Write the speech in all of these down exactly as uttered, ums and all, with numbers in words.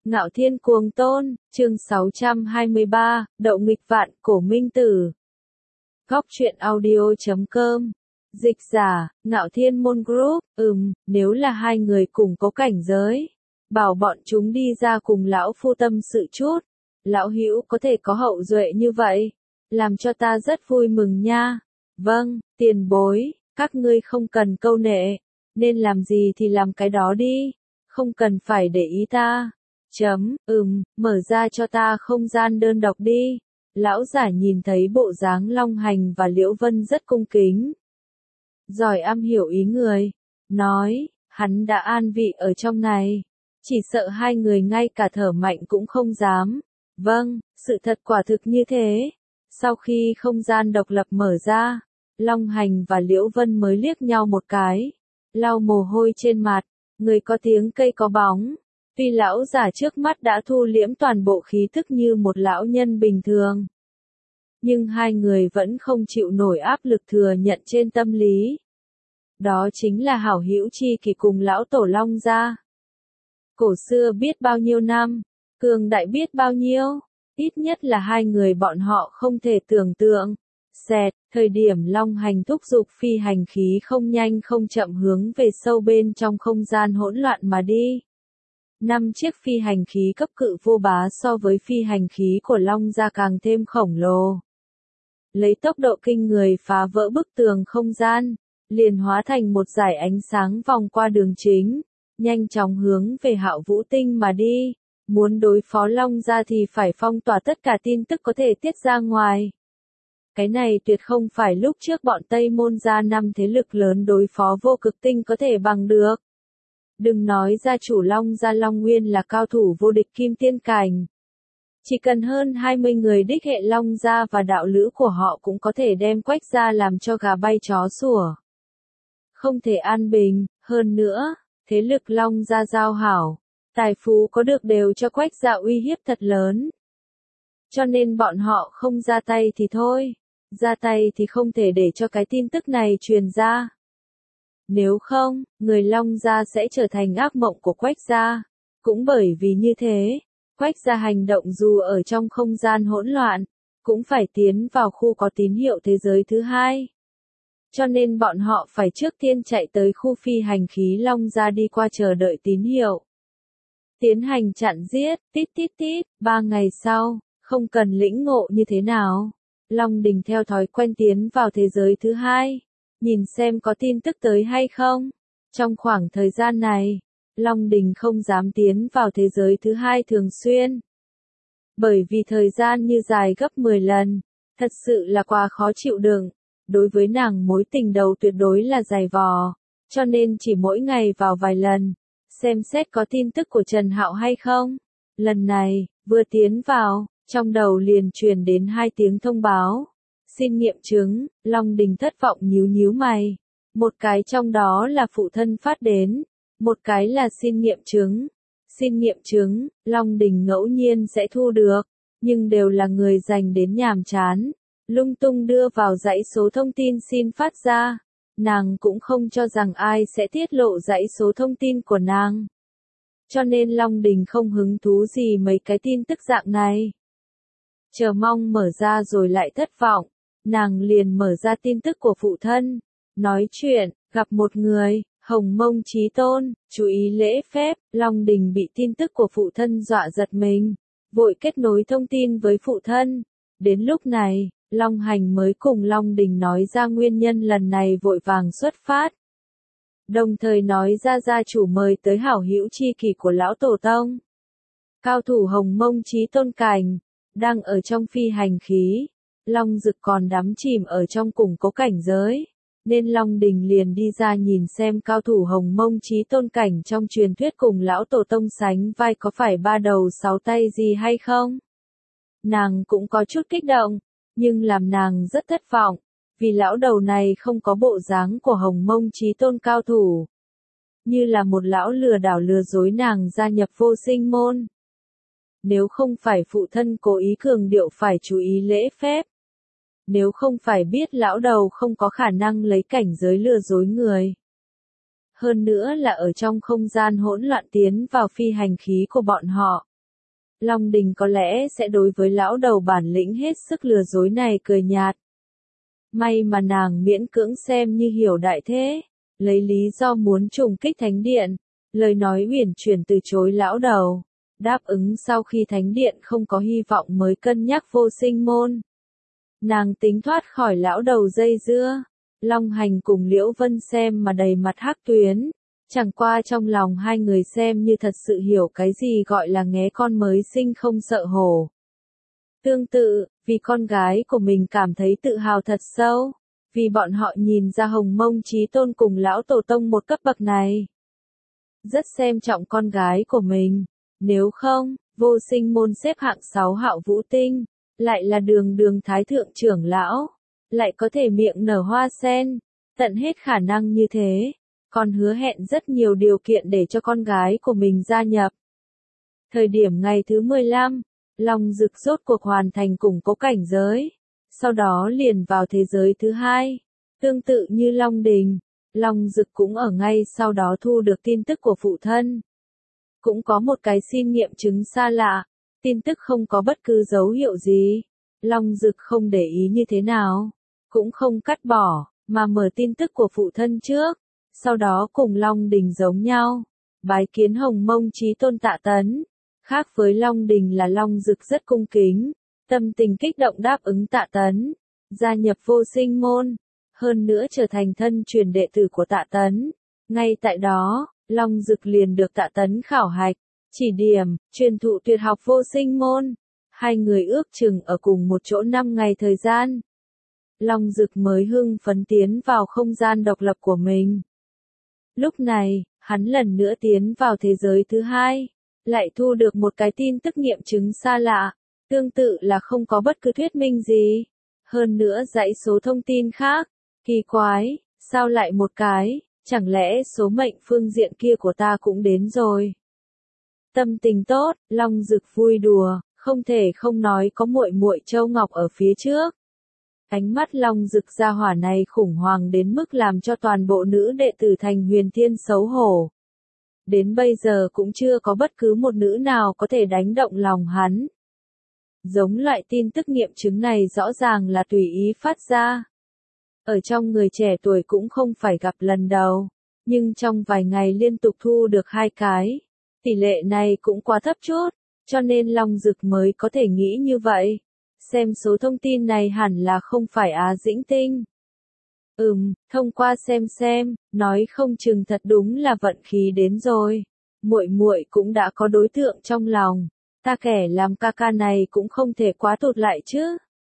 Ngạo Thiên Cuồng Tôn, chương sáu trăm hai mươi ba, Đậu Nghịch Vạn Cổ Minh Tử. Góc truyện audio chấm com. Dịch giả, Ngạo Thiên Môn Group, ừm, nếu là hai người cùng có cảnh giới, bảo bọn chúng đi ra cùng lão phu tâm sự chút. Lão hữu có thể có hậu duệ như vậy, làm cho ta rất vui mừng nha. Vâng, tiền bối, các ngươi không cần câu nệ, nên làm gì thì làm cái đó đi, không cần phải để ý ta. Chấm, ừm, mở ra cho ta không gian đơn độc đi. Lão giả nhìn thấy bộ dáng Long Hành và Liễu Vân rất cung kính. Giỏi am hiểu ý người. Nói, hắn đã an vị ở trong này. Chỉ sợ hai người ngay cả thở mạnh cũng không dám. Vâng, sự thật quả thực như thế. Sau khi không gian độc lập mở ra, Long Hành và Liễu Vân mới liếc nhau một cái. Lau mồ hôi trên mặt, người có tiếng cây có bóng. Tuy lão giả trước mắt đã thu liễm toàn bộ khí thức như một lão nhân bình thường, nhưng hai người vẫn không chịu nổi áp lực thừa nhận trên tâm lý. Đó chính là hảo hữu chi kỷ cùng lão tổ Long gia. Cổ xưa biết bao nhiêu năm, cường đại biết bao nhiêu, ít nhất là hai người bọn họ không thể tưởng tượng. Xẹt, thời điểm Long Hành thúc giục phi hành khí không nhanh không chậm hướng về sâu bên trong không gian hỗn loạn mà đi. Năm chiếc phi hành khí cấp cự vô bá so với phi hành khí của Long gia càng thêm khổng lồ. Lấy tốc độ kinh người phá vỡ bức tường không gian, liền hóa thành một dải ánh sáng vòng qua đường chính, nhanh chóng hướng về Hạo Vũ Tinh mà đi. Muốn đối phó Long gia thì phải phong tỏa tất cả tin tức có thể tiết ra ngoài. Cái này tuyệt không phải lúc trước bọn Tây Môn gia năm thế lực lớn đối phó Vô Cực Tinh có thể bằng được. Đừng nói gia chủ Long gia Long Nguyên là cao thủ vô địch kim tiên cảnh. Chỉ cần hơn hai mươi người đích hệ Long gia và đạo lữ của họ cũng có thể đem Quách gia làm cho gà bay chó sủa. Không thể an bình, hơn nữa, thế lực Long gia giao hảo, tài phú có được đều cho Quách gia uy hiếp thật lớn. Cho nên bọn họ không ra tay thì thôi, ra tay thì không thể để cho cái tin tức này truyền ra. Nếu không, người Long gia sẽ trở thành ác mộng của Quách gia. Cũng bởi vì như thế, Quách gia hành động dù ở trong không gian hỗn loạn, cũng phải tiến vào khu có tín hiệu thế giới thứ hai. Cho nên bọn họ phải trước tiên chạy tới khu phi hành khí Long gia đi qua chờ đợi tín hiệu. Tiến hành chặn giết, tít tít tít, ba ngày sau, không cần lĩnh ngộ như thế nào. Long Đình theo thói quen tiến vào thế giới thứ hai. Nhìn xem có tin tức tới hay không. Trong khoảng thời gian này, Long Đình không dám tiến vào thế giới thứ hai thường xuyên. Bởi vì thời gian như dài gấp mười lần, thật sự là quá khó chịu đựng. Đối với nàng mối tình đầu tuyệt đối là dày vò, cho nên chỉ mỗi ngày vào vài lần, xem xét có tin tức của Trần Hạo hay không. Lần này, vừa tiến vào, trong đầu liền truyền đến hai tiếng thông báo. Xin nghiệm chứng, Long Đình thất vọng nhíu nhíu mày. Một cái trong đó là phụ thân phát đến, một cái là xin nghiệm chứng. Xin nghiệm chứng, Long Đình ngẫu nhiên sẽ thu được, nhưng đều là người dành đến nhàm chán, lung tung đưa vào dãy số thông tin xin phát ra. Nàng cũng không cho rằng ai sẽ tiết lộ dãy số thông tin của nàng. Cho nên Long Đình không hứng thú gì mấy cái tin tức dạng này. Chờ mong mở ra rồi lại thất vọng. Nàng liền mở ra tin tức của phụ thân. Nói chuyện, gặp một người, Hồng Mông Chí Tôn, chú ý lễ phép. Long Đình bị tin tức của phụ thân dọa giật mình, vội kết nối thông tin với phụ thân. Đến lúc này, Long Hành mới cùng Long Đình nói ra nguyên nhân lần này vội vàng xuất phát. Đồng thời nói ra gia chủ mời tới hảo hữu chi kỷ của lão tổ tông. Cao thủ Hồng Mông Chí Tôn cảnh, đang ở trong phi hành khí. Long Dực còn đắm chìm ở trong củng cố cảnh giới, nên Long Đình liền đi ra nhìn xem cao thủ Hồng Mông Chí Tôn cảnh trong truyền thuyết cùng lão tổ tông sánh vai có phải ba đầu sáu tay gì hay không. Nàng cũng có chút kích động, nhưng làm nàng rất thất vọng, vì lão đầu này không có bộ dáng của Hồng Mông Chí Tôn cao thủ. Như là một lão lừa đảo lừa dối nàng gia nhập vô sinh môn. Nếu không phải phụ thân cố ý cường điệu phải chú ý lễ phép. Nếu không phải biết lão đầu không có khả năng lấy cảnh giới lừa dối người. Hơn nữa là ở trong không gian hỗn loạn tiến vào phi hành khí của bọn họ, Long Đình có lẽ sẽ đối với lão đầu bản lĩnh hết sức lừa dối này cười nhạt. May mà nàng miễn cưỡng xem như hiểu đại thế, lấy lý do muốn trùng kích thánh điện, lời nói uyển chuyển từ chối lão đầu, đáp ứng sau khi thánh điện không có hy vọng mới cân nhắc vô sinh môn. Nàng tính thoát khỏi lão đầu dây dưa, Long Hành cùng Liễu Vân xem mà đầy mặt hắc tuyến, chẳng qua trong lòng hai người xem như thật sự hiểu cái gì gọi là nghé con mới sinh không sợ hổ. Tương tự, vì con gái của mình cảm thấy tự hào thật sâu, vì bọn họ nhìn ra Hồng Mông Chí Tôn cùng lão tổ tông một cấp bậc này. Rất xem trọng con gái của mình, nếu không, vô sinh môn xếp hạng sáu Hạo Vũ Tinh, lại là đường đường thái thượng trưởng lão, lại có thể miệng nở hoa sen, tận hết khả năng như thế, còn hứa hẹn rất nhiều điều kiện để cho con gái của mình gia nhập. Thời điểm ngày thứ mười lăm, Long Dực rốt cuộc hoàn thành củng cố cảnh giới, sau đó liền vào thế giới thứ hai, tương tự như Long Đình, Long Dực cũng ở ngay sau đó thu được tin tức của phụ thân. Cũng có một cái xin nghiệm chứng xa lạ, tin tức không có bất cứ dấu hiệu gì, Long Dực không để ý như thế nào, cũng không cắt bỏ, mà mở tin tức của phụ thân trước, sau đó cùng Long Đình giống nhau, bái kiến Hồng Mông Chí Tôn Tạ Tấn. Khác với Long Đình là Long Dực rất cung kính, tâm tình kích động đáp ứng Tạ Tấn, gia nhập vô sinh môn, hơn nữa trở thành thân truyền đệ tử của Tạ Tấn. Ngay tại đó, Long Dực liền được Tạ Tấn khảo hạch, chỉ điểm, truyền thụ tuyệt học vô sinh môn. Hai người ước chừng ở cùng một chỗ năm ngày thời gian. Long Dực mới hưng phấn tiến vào không gian độc lập của mình. Lúc này, hắn lần nữa tiến vào thế giới thứ hai, lại thu được một cái tin tức nghiệm chứng xa lạ, tương tự là không có bất cứ thuyết minh gì. Hơn nữa dãy số thông tin khác, kỳ quái, sao lại một cái, chẳng lẽ số mệnh phương diện kia của ta cũng đến rồi. Tâm tình tốt, Long Dực vui đùa, không thể không nói có muội muội Châu Ngọc ở phía trước. Ánh mắt Long Dực gia hỏa này khủng hoảng đến mức làm cho toàn bộ nữ đệ tử thành Huyền Thiên xấu hổ. Đến bây giờ cũng chưa có bất cứ một nữ nào có thể đánh động lòng hắn. Giống loại tin tức nghiệm chứng này rõ ràng là tùy ý phát ra. Ở trong người trẻ tuổi cũng không phải gặp lần đầu, nhưng trong vài ngày liên tục thu được hai cái. Tỷ lệ này cũng quá thấp chút, cho nên Long Dực mới có thể nghĩ như vậy. Xem số thông tin này hẳn là không phải Á Dĩnh Tinh. Ừm, thông qua xem xem, nói không chừng thật đúng là vận khí đến rồi. Muội muội cũng đã có đối tượng trong lòng, ta kẻ làm ca ca này cũng không thể quá tụt lại chứ.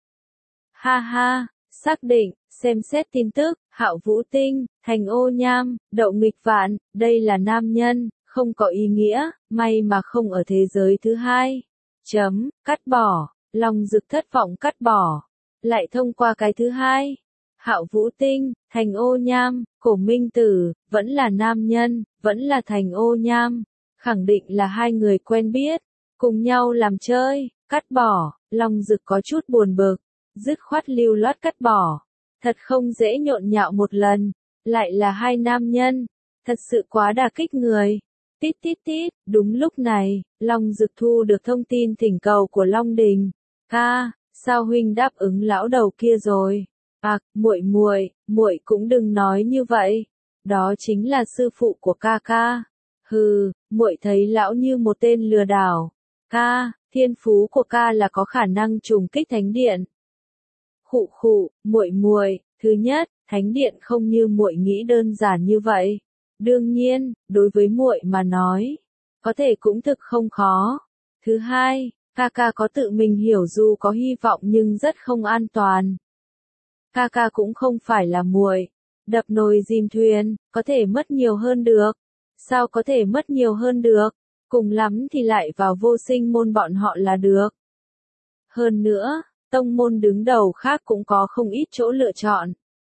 Ha ha, xác định, xem xét tin tức, Hạo Vũ Tinh, Thành Ô Nham, Đậu Nghịch Vạn, đây là nam nhân, không có ý nghĩa, may mà không ở thế giới thứ hai. Chấm, cắt bỏ, Long Dực thất vọng cắt bỏ, lại thông qua cái thứ hai. Hạo Vũ Tinh, Thành Ô Nham, Cổ Minh Tử, vẫn là nam nhân, vẫn là Thành Ô Nham, khẳng định là hai người quen biết, cùng nhau làm chơi, cắt bỏ, Long Dực có chút buồn bực, dứt khoát lưu loát cắt bỏ, thật không dễ nhộn nhạo một lần, lại là hai nam nhân, thật sự quá đả kích người. Tít tít tít, đúng lúc này, Long Dực thu được thông tin thỉnh cầu của Long Đình. Ca, sao huynh đáp ứng lão đầu kia rồi? À, muội muội, muội cũng đừng nói như vậy. Đó chính là sư phụ của ca ca. Hừ, muội thấy lão như một tên lừa đảo. Ca, thiên phú của ca là có khả năng trùng kích thánh điện. Khụ khụ, muội muội, thứ nhất, thánh điện không như muội nghĩ đơn giản như vậy. Đương nhiên, đối với muội mà nói, có thể cũng thực không khó. Thứ hai, ca ca có tự mình hiểu dù có hy vọng nhưng rất không an toàn. Ca ca cũng không phải là muội, đập nồi dìm thuyền, có thể mất nhiều hơn được. Sao có thể mất nhiều hơn được? Cùng lắm thì lại vào vô sinh môn bọn họ là được. Hơn nữa, tông môn đứng đầu khác cũng có không ít chỗ lựa chọn.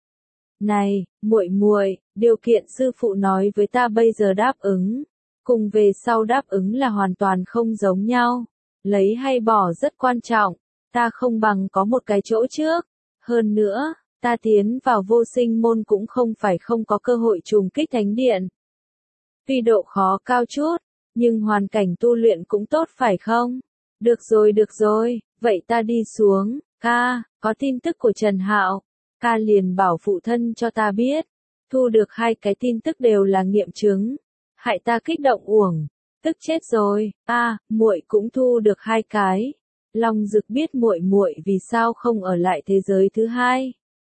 Này, muội muội, điều kiện sư phụ nói với ta bây giờ đáp ứng, cùng về sau đáp ứng là hoàn toàn không giống nhau. Lấy hay bỏ rất quan trọng, ta không bằng có một cái chỗ trước. Hơn nữa, ta tiến vào vô sinh môn cũng không phải không có cơ hội trùng kích thánh điện. Tuy độ khó cao chút, nhưng hoàn cảnh tu luyện cũng tốt phải không? Được rồi được rồi, vậy ta đi xuống, ca, có tin tức của Trần Hạo. Ca liền bảo phụ thân cho ta biết. Thu được hai cái tin tức đều là nghiệm chứng. Hại ta kích động uổng. Tức chết rồi, a, muội cũng thu được hai cái. Long Dực biết muội muội vì sao không ở lại thế giới thứ hai.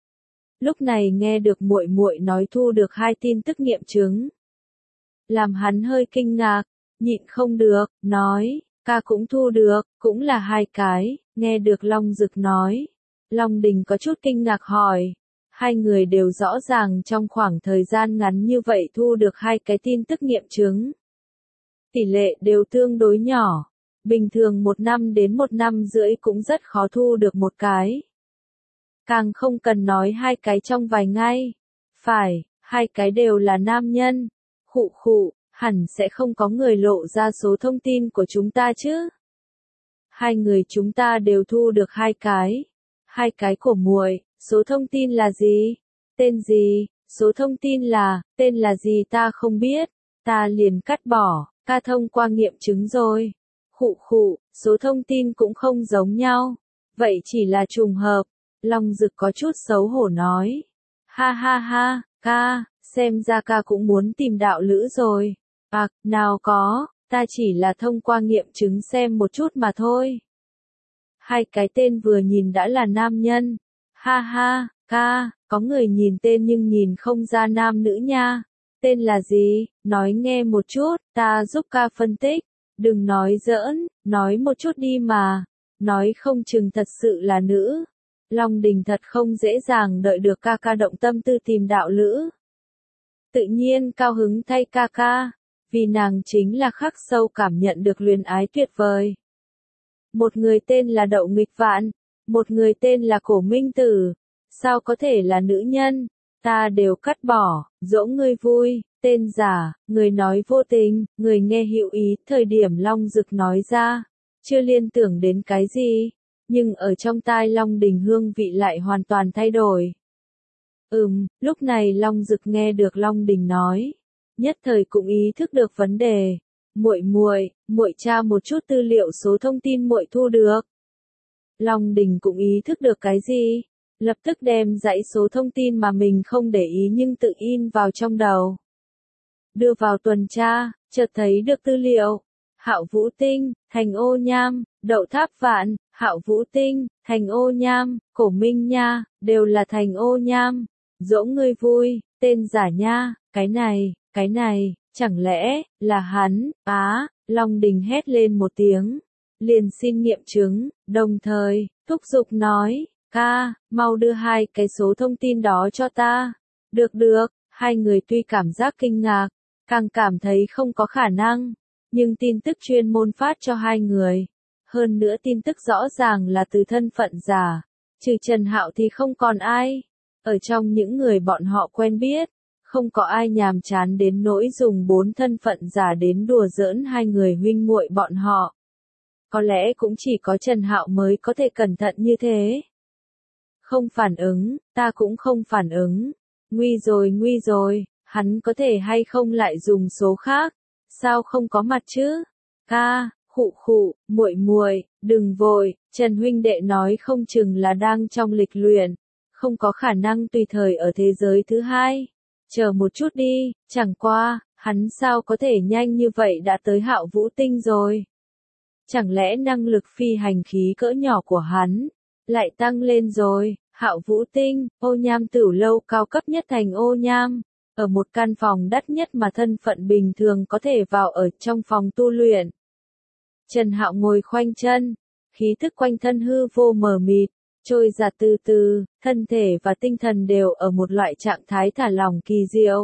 Lúc này nghe được muội muội nói thu được hai tin tức nghiệm chứng, làm hắn hơi kinh ngạc, nhịn không được, nói, ca cũng thu được, cũng là hai cái. Nghe được Long Dực nói, Long Đình có chút kinh ngạc hỏi, hai người đều rõ ràng trong khoảng thời gian ngắn như vậy thu được hai cái tin tức nghiệm chứng. Tỷ lệ đều tương đối nhỏ, bình thường một năm đến một năm rưỡi cũng rất khó thu được một cái. Càng không cần nói hai cái trong vài ngày. Phải, hai cái đều là nam nhân. Khụ khụ, hẳn sẽ không có người lộ ra số thông tin của chúng ta chứ. Hai người chúng ta đều thu được hai cái. Hai cái của muội, số thông tin là gì? Tên gì? Số thông tin là, tên là gì ta không biết. Ta liền cắt bỏ, ca thông qua nghiệm chứng rồi. Khụ khụ, số thông tin cũng không giống nhau. Vậy chỉ là trùng hợp. Long Dực có chút xấu hổ nói. Ha ha ha, ca, xem ra ca cũng muốn tìm đạo lữ rồi. À, nào có, ta chỉ là thông qua nghiệm chứng xem một chút mà thôi. Hai cái tên vừa nhìn đã là nam nhân. Ha ha, ca, có người nhìn tên nhưng nhìn không ra nam nữ nha. Tên là gì? Nói nghe một chút, ta giúp ca phân tích. Đừng nói giỡn, nói một chút đi mà. Nói không chừng thật sự là nữ. Long Đình thật không dễ dàng đợi được ca ca động tâm tư tìm đạo lữ. Tự nhiên cao hứng thay ca ca, vì nàng chính là khắc sâu cảm nhận được luyến ái tuyệt vời. Một người tên là Đậu Nghịch Vạn, một người tên là Cổ Minh Tử, sao có thể là nữ nhân, ta đều cắt bỏ, dỗ ngươi vui, tên giả, người nói vô tình, người nghe hữu ý, thời điểm Long Dực nói ra, chưa liên tưởng đến cái gì. Nhưng ở trong tai Long Đình hương vị lại hoàn toàn thay đổi. Ừm, lúc này Long Dực nghe được Long Đình nói, nhất thời cũng ý thức được vấn đề. Muội muội, muội tra một chút tư liệu số thông tin muội thu được. Long Đình cũng ý thức được cái gì, lập tức đem dãy số thông tin mà mình không để ý nhưng tự in vào trong đầu. Đưa vào tuần tra, chợt thấy được tư liệu. Hạo Vũ Tinh, Thành Ô Nham, Đậu Tháp Vạn, Hạo Vũ Tinh, Thành Ô Nham, Cổ Minh Nha, đều là Thành Ô Nham. Dỗ ngươi vui, tên giả nha, cái này, cái này, chẳng lẽ, là hắn, á, Long Đình hét lên một tiếng, liền xin nghiệm chứng, đồng thời, thúc giục nói, ca, mau đưa hai cái số thông tin đó cho ta. Được được, hai người tuy cảm giác kinh ngạc, càng cảm thấy không có khả năng. Nhưng tin tức chuyên môn phát cho hai người. Hơn nữa tin tức rõ ràng là từ thân phận giả. Trừ Trần Hạo thì không còn ai. Ở trong những người bọn họ quen biết, không có ai nhàm chán đến nỗi dùng bốn thân phận giả đến đùa giỡn hai người huynh muội bọn họ. Có lẽ cũng chỉ có Trần Hạo mới có thể cẩn thận như thế. Không phản ứng, ta cũng không phản ứng. Nguy rồi nguy rồi, hắn có thể hay không lại dùng số khác. Sao không có mặt chứ? Ca, khụ khụ, muội muội, đừng vội, Trần huynh đệ nói không chừng là đang trong lịch luyện, không có khả năng tùy thời ở thế giới thứ hai. Chờ một chút đi, chẳng qua, hắn sao có thể nhanh như vậy đã tới Hạo Vũ Tinh rồi? Chẳng lẽ năng lực phi hành khí cỡ nhỏ của hắn lại tăng lên rồi? Hạo Vũ Tinh, Ô Nham Tửu lâu cao cấp nhất thành Ô Nham. Ở một căn phòng đắt nhất mà thân phận bình thường có thể vào ở trong phòng tu luyện. Trần Hạo ngồi khoanh chân, khí thức quanh thân hư vô mờ mịt, trôi giạt từ từ, thân thể và tinh thần đều ở một loại trạng thái thả lỏng kỳ diệu.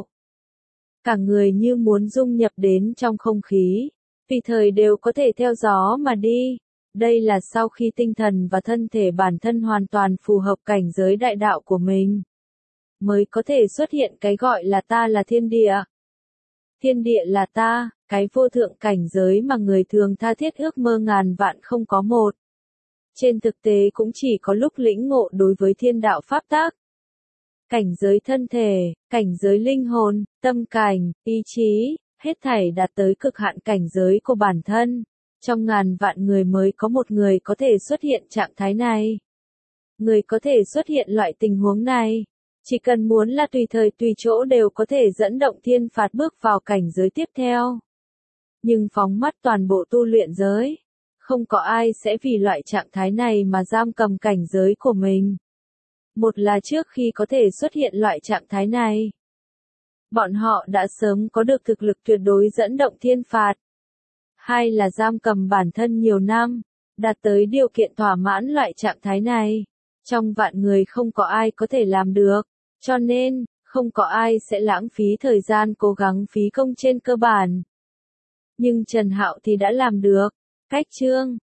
Cả người như muốn dung nhập đến trong không khí, tùy thời đều có thể theo gió mà đi. Đây là sau khi tinh thần và thân thể bản thân hoàn toàn phù hợp cảnh giới đại đạo của mình, mới có thể xuất hiện cái gọi là ta là thiên địa. Thiên địa là ta, cái vô thượng cảnh giới mà người thường tha thiết ước mơ ngàn vạn không có một. Trên thực tế cũng chỉ có lúc lĩnh ngộ đối với thiên đạo pháp tắc. Cảnh giới thân thể, cảnh giới linh hồn, tâm cảnh, ý chí, hết thảy đạt tới cực hạn cảnh giới của bản thân, Trong ngàn vạn người mới có một người có thể xuất hiện trạng thái này. Người có thể xuất hiện loại tình huống này. Chỉ cần muốn là tùy thời tùy chỗ đều có thể dẫn động thiên phạt bước vào cảnh giới tiếp theo. Nhưng phóng mắt toàn bộ tu luyện giới, không có ai sẽ vì loại trạng thái này mà giam cầm cảnh giới của mình. Một là trước khi có thể xuất hiện loại trạng thái này, bọn họ đã sớm có được thực lực tuyệt đối dẫn động thiên phạt. Hai là giam cầm bản thân nhiều năm, đạt tới điều kiện thỏa mãn loại trạng thái này. Trong vạn người không có ai có thể làm được, cho nên, không có ai sẽ lãng phí thời gian cố gắng phí công trên cơ bản. Nhưng Trần Hạo thì đã làm được. Cách chương